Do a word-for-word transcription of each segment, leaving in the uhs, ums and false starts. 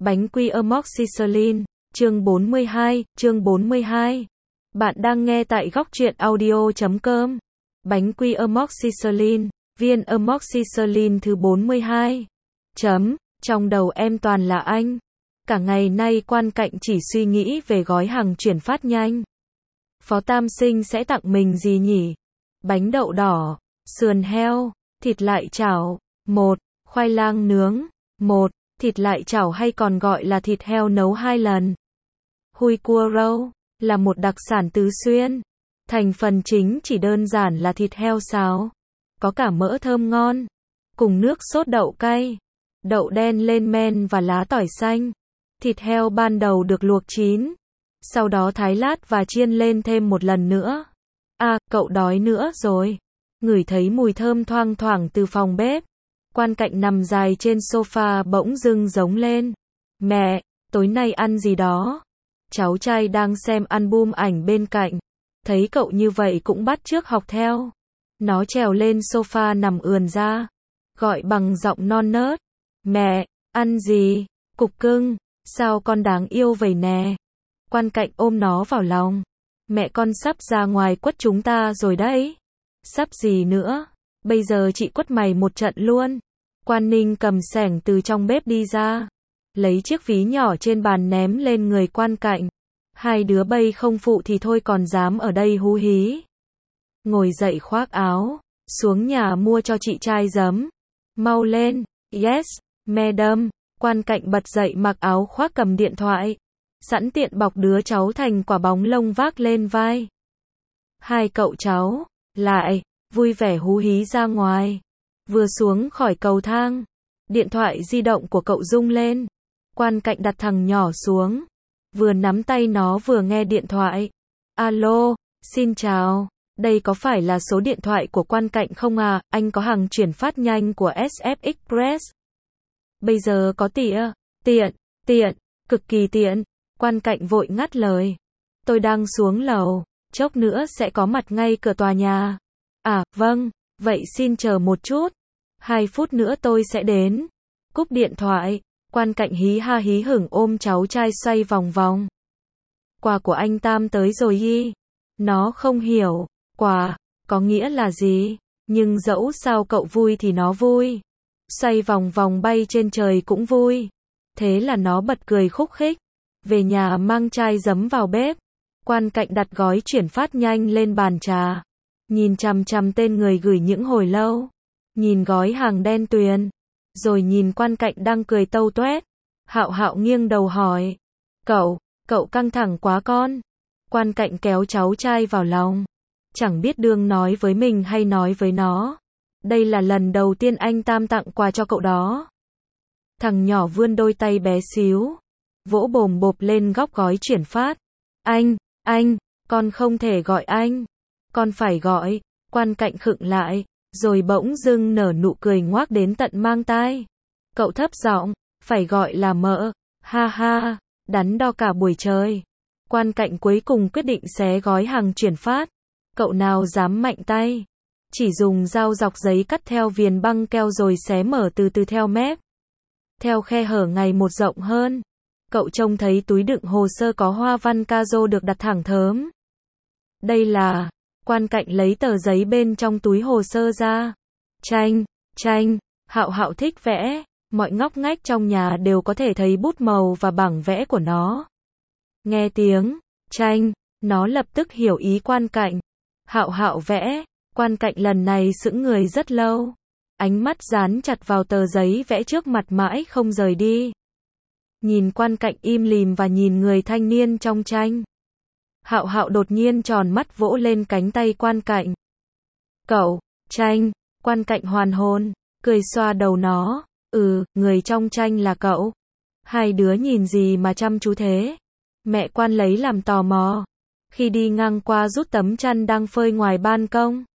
Bánh quy amoxicillin, chương bốn mươi hai, chương bốn mươi hai. Bạn đang nghe tại góc truyện audio chấm com. Bánh quy amoxicillin, viên amoxicillin thứ bốn mươi hai. Chấm, trong đầu em toàn là anh. Cả ngày nay Quan Cạnh chỉ suy nghĩ về gói hàng chuyển phát nhanh. Phó Tam Sinh sẽ tặng mình gì nhỉ? Bánh đậu đỏ, sườn heo, thịt lại chảo, một, khoai lang nướng, một, thịt lại chảo hay còn gọi là thịt heo nấu hai lần. Hui cua râu, là một đặc sản Tứ Xuyên. Thành phần chính chỉ đơn giản là thịt heo xào, có cả mỡ thơm ngon, cùng nước sốt đậu cay, đậu đen lên men và lá tỏi xanh. Thịt heo ban đầu được luộc chín, sau đó thái lát và chiên lên thêm một lần nữa. À, cậu đói nữa rồi. Ngửi thấy mùi thơm thoang thoảng từ phòng bếp. Quan Cạnh nằm dài trên sofa bỗng dưng giống lên. Mẹ, tối nay ăn gì đó? Cháu trai đang xem album ảnh bên cạnh. Thấy cậu như vậy cũng bắt chước học theo. Nó trèo lên sofa nằm ườn ra. Gọi bằng giọng non nớt. Mẹ, ăn gì? Cục cưng, sao con đáng yêu vậy nè? Quan Cạnh ôm nó vào lòng. Mẹ con sắp ra ngoài quất chúng ta rồi đấy. Sắp gì nữa? Bây giờ chị quất mày một trận luôn. Quan Ninh cầm xẻng từ trong bếp đi ra. Lấy chiếc ví nhỏ trên bàn ném lên người Quan Cạnh. Hai đứa bây không phụ thì thôi còn dám ở đây hú hí. Ngồi dậy khoác áo. Xuống nhà mua cho chị chai giấm. Mau lên. Yes, madam. Quan Cạnh bật dậy mặc áo khoác cầm điện thoại. Sẵn tiện bọc đứa cháu thành quả bóng lông vác lên vai. Hai cậu cháu, lại, vui vẻ hú hí ra ngoài. Vừa xuống khỏi cầu thang, điện thoại di động của cậu rung lên. Quan Cạnh đặt thằng nhỏ xuống. Vừa nắm tay nó vừa nghe điện thoại. Alo, xin chào. Đây có phải là số điện thoại của Quan Cạnh không à? Anh có hàng chuyển phát nhanh của ét ép Express. Bây giờ có tỉa, tiện, tiện, cực kỳ tiện. Quan Cạnh vội ngắt lời. Tôi đang xuống lầu, chốc nữa sẽ có mặt ngay cửa tòa nhà. À, vâng, vậy xin chờ một chút. Hai phút nữa tôi sẽ đến. Cúp điện thoại, Quan Cạnh hí ha hí hửng ôm cháu trai xoay vòng vòng. Quà của anh Tam tới rồi y. Nó không hiểu, quà, có nghĩa là gì, nhưng dẫu sao cậu vui thì nó vui. Xoay vòng vòng bay trên trời cũng vui. Thế là nó bật cười khúc khích. Về nhà mang chai giấm vào bếp. Quan Cạnh đặt gói chuyển phát nhanh lên bàn trà. Nhìn chằm chằm tên người gửi những hồi lâu. Nhìn gói hàng đen tuyền. Rồi nhìn Quan Cạnh đang cười tâu toét. Hạo Hạo nghiêng đầu hỏi. Cậu, cậu căng thẳng quá con. Quan Cạnh kéo cháu trai vào lòng. Chẳng biết đương nói với mình hay nói với nó. Đây là lần đầu tiên anh Tam tặng quà cho cậu đó. Thằng nhỏ vươn đôi tay bé xíu. Vỗ bồm bộp lên góc gói chuyển phát. Anh, anh, con không thể gọi anh. Con phải gọi. Quan Cạnh khựng lại, rồi bỗng dưng nở nụ cười ngoác đến tận mang tai. Cậu thấp giọng, phải gọi là mợ. Ha ha, đắn đo cả buổi trời. Quan Cạnh cuối cùng quyết định xé gói hàng chuyển phát. Cậu nào dám mạnh tay. Chỉ dùng dao dọc giấy cắt theo viền băng keo rồi xé mở từ từ theo mép. Theo khe hở ngày một rộng hơn. Cậu trông thấy túi đựng hồ sơ có hoa văn cazo được đặt thẳng thớm. Đây là... Quan Cạnh lấy tờ giấy bên trong túi hồ sơ ra. Tranh, tranh, Hạo Hạo thích vẽ. Mọi ngóc ngách trong nhà đều có thể thấy bút màu và bảng vẽ của nó. Nghe tiếng, tranh, nó lập tức hiểu ý Quan Cạnh. Hạo Hạo vẽ. Quan Cạnh lần này sững người rất lâu. Ánh mắt dán chặt vào tờ giấy vẽ trước mặt mãi không rời đi. Nhìn Quan Cạnh im lìm và nhìn người thanh niên trong tranh. Hạo Hạo đột nhiên tròn mắt vỗ lên cánh tay Quan Cạnh. Cậu, tranh, Quan Cạnh hoàn hồn, cười xoa đầu nó. Ừ, người trong tranh là cậu. Hai đứa nhìn gì mà chăm chú thế? Mẹ Quan lấy làm tò mò. Khi đi ngang qua rút tấm chăn đang phơi ngoài ban công.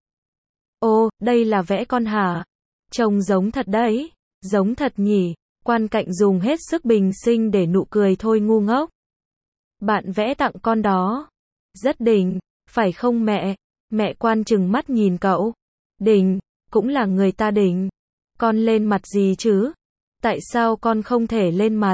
Ô, đây là vẽ con hả? Trông giống thật đấy. Giống thật nhỉ? Quan Cạnh dùng hết sức bình sinh để nụ cười thôi ngu ngốc. Bạn vẽ tặng con đó. Rất đỉnh, phải không mẹ? Mẹ Quan trừng mắt nhìn cậu. Đỉnh, cũng là người ta đỉnh. Con lên mặt gì chứ? Tại sao con không thể lên mặt?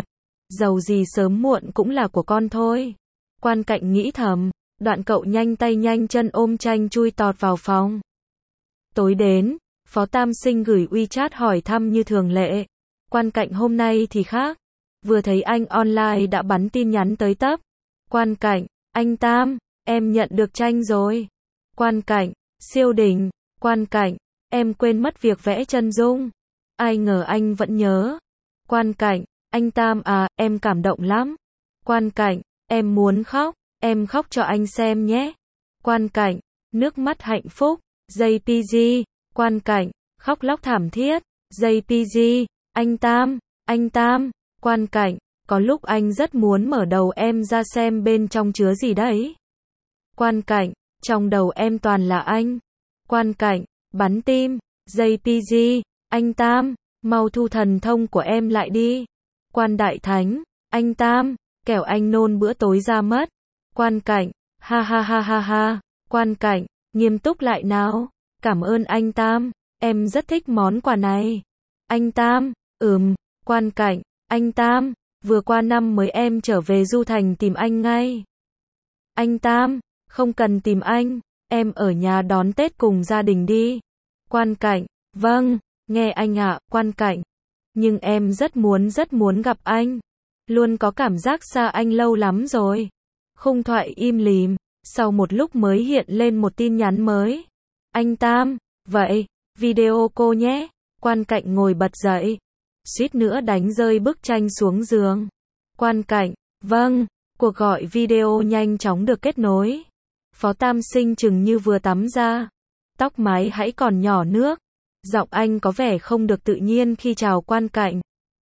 dầu gì sớm muộn cũng là của con thôi. Quan Cạnh nghĩ thầm, đoạn cậu nhanh tay nhanh chân ôm tranh chui tọt vào phòng. Tối đến, Phó Tam Sinh gửi WeChat hỏi thăm như thường lệ. Quan Cạnh hôm nay thì khác. Vừa thấy anh online đã bắn tin nhắn tới tấp. Quan Cạnh, anh Tam, em nhận được tranh rồi. Quan Cạnh, siêu đỉnh. Quan Cạnh, em quên mất việc vẽ chân dung. Ai ngờ anh vẫn nhớ. Quan Cạnh, anh Tam à, em cảm động lắm. Quan Cạnh, em muốn khóc, em khóc cho anh xem nhé. Quan Cạnh, nước mắt hạnh phúc. jê pê giê, Quan Cạnh, khóc lóc thảm thiết. jê pê giê, anh Tam, anh Tam. Quan Cạnh, có lúc anh rất muốn mở đầu em ra xem bên trong chứa gì đấy. Quan Cạnh, trong đầu em toàn là anh. Quan Cạnh, bắn tim. jê pê giê, anh Tam, mau thu thần thông của em lại đi. Quan Đại Thánh, anh Tam, kẻo anh nôn bữa tối ra mất. Quan Cạnh, ha ha ha ha ha. Quan Cạnh, nghiêm túc lại nào. Cảm ơn anh Tam, em rất thích món quà này. Anh Tam, ừm. Quan Cạnh, anh Tam, vừa qua năm mới em trở về Du Thành tìm anh ngay. Anh Tam, không cần tìm anh, em ở nhà đón Tết cùng gia đình đi. Quan Cạnh, vâng, nghe anh ạ. Quan Cạnh, nhưng em rất muốn rất muốn gặp anh. Luôn có cảm giác xa anh lâu lắm rồi. Khung thoại im lìm, sau một lúc mới hiện lên một tin nhắn mới. Anh Tam, vậy, video cô nhé. Quan Cạnh ngồi bật dậy, suýt nữa đánh rơi bức tranh xuống giường. Quan Cạnh, vâng, cuộc gọi video nhanh chóng được kết nối. Phó Tam Sinh chừng như vừa tắm ra. Tóc mái hãy còn nhỏ nước. Giọng anh có vẻ không được tự nhiên khi chào Quan Cạnh.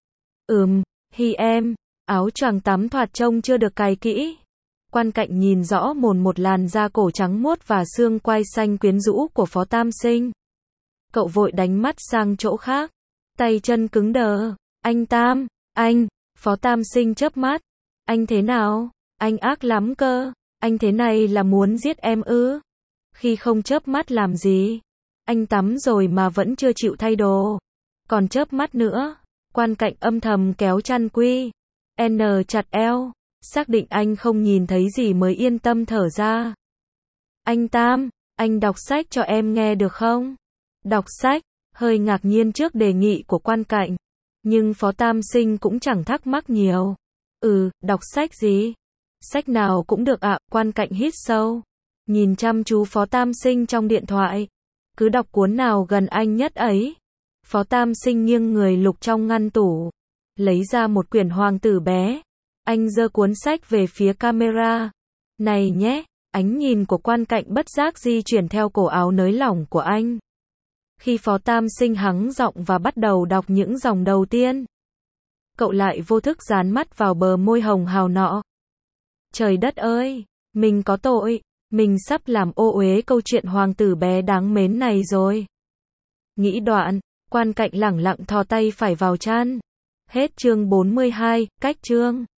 Ừm, hi em, áo choàng tắm thoạt trông chưa được cài kỹ. Quan Cạnh nhìn rõ mồn một làn da cổ trắng muốt và xương quai xanh quyến rũ của Phó Tam Sinh. Cậu vội đánh mắt sang chỗ khác. Tay chân cứng đờ. Anh Tam, anh, Phó Tam Sinh chớp mắt. Anh thế nào? Anh ác lắm cơ. Anh thế này là muốn giết em ư? Khi không chớp mắt làm gì? Anh tắm rồi mà vẫn chưa chịu thay đồ. Còn chớp mắt nữa. Quan Cạnh âm thầm kéo chăn quy N chặt eo. Xác định anh không nhìn thấy gì mới yên tâm thở ra. Anh Tam, anh đọc sách cho em nghe được không? Đọc sách, hơi ngạc nhiên trước đề nghị của Quan Cạnh. Nhưng Phó Tam Sinh cũng chẳng thắc mắc nhiều. Ừ, đọc sách gì? Sách nào cũng được ạ. Quan Cạnh hít sâu. Nhìn chăm chú Phó Tam Sinh trong điện thoại. Cứ đọc cuốn nào gần anh nhất ấy. Phó Tam Sinh nghiêng người lục trong ngăn tủ. Lấy ra một quyển Hoàng tử bé. Anh giơ cuốn sách về phía camera. Này nhé, ánh nhìn của Quan Cạnh bất giác di chuyển theo cổ áo nới lỏng của anh. Khi Phó Tam Sinh hắng giọng và bắt đầu đọc những dòng đầu tiên, cậu lại vô thức dán mắt vào bờ môi hồng hào nọ. Trời đất ơi, mình có tội, mình sắp làm ô uế câu chuyện hoàng tử bé đáng mến này rồi. Nghĩ đoạn, Quan Cạnh lẳng lặng thò tay phải vào chăn. Hết chương bốn mươi hai, cách chương.